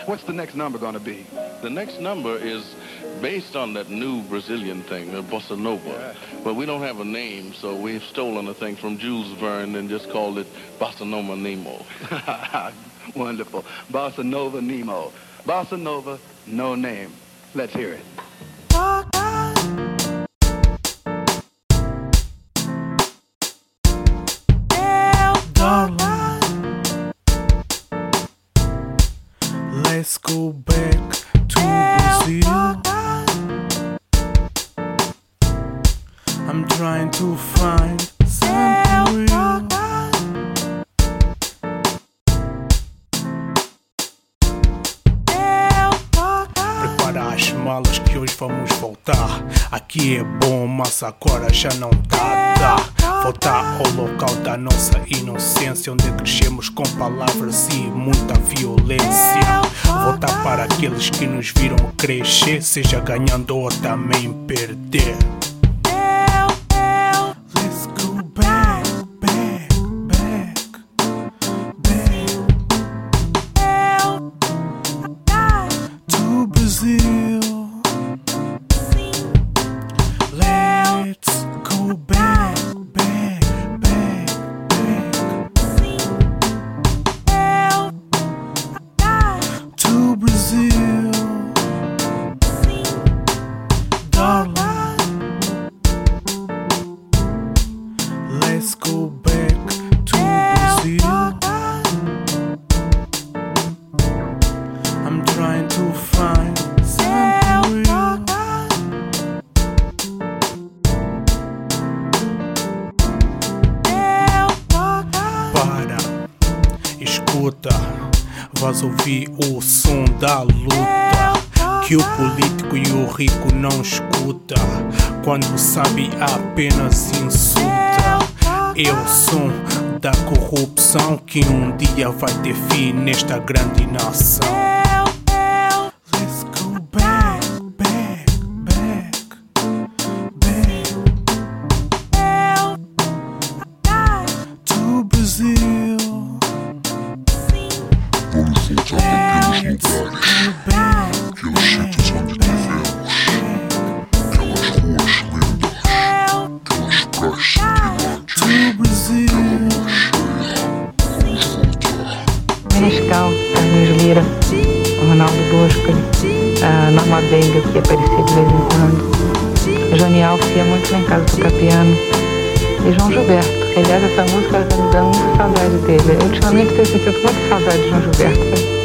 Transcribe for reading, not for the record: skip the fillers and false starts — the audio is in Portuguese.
What's the next number going to be? The next number is based on that new Brazilian thing, the bossa nova. Yeah. But we don't have a name, so we've stolen a thing from Jules Verne and just called it Bossa Nova Nemo. Wonderful. Bossa Nova Nemo. Bossa Nova, no name. Let's hear it. Let's go back to Brazil. I'm trying to find something real. Prepara as malas que hoje vamos voltar. Aqui é bom, mas agora já não dá. Voltar ao local da nossa inocência, onde crescemos com palavras e muita violência. Voltar para aqueles que nos viram crescer, seja ganhando ou também perder. Let's go back, back, back, back to Brazil. Let's go back, back, back, back to Brazil, darling. Let's go back to Brazil. I'm trying to find something real. Para, escuta, vais ouvir o som da luta que o político e o rico não escuta. Quando sabe apenas insulta. É o som da corrupção que um dia vai ter fim nesta grande nação. Let's go back, back, back, back to Brazil. Vamos voltar para aqueles lugares, aqueles sítios onde tivemos, aquelas ruas lindas, aquelas praias cintilantes, aquela lua cheia. Vamos voltar. Menescal, Carlos Lira, Ronaldo Bosco, Norma Benga, que aparecia de vez em quando, Johnny Alves ia muito lá em casa tocar piano, e João Gilberto. Aliás, essa música está me dando muita saudade dele. Ultimamente tenho sentido muita saudade de João Gilberto.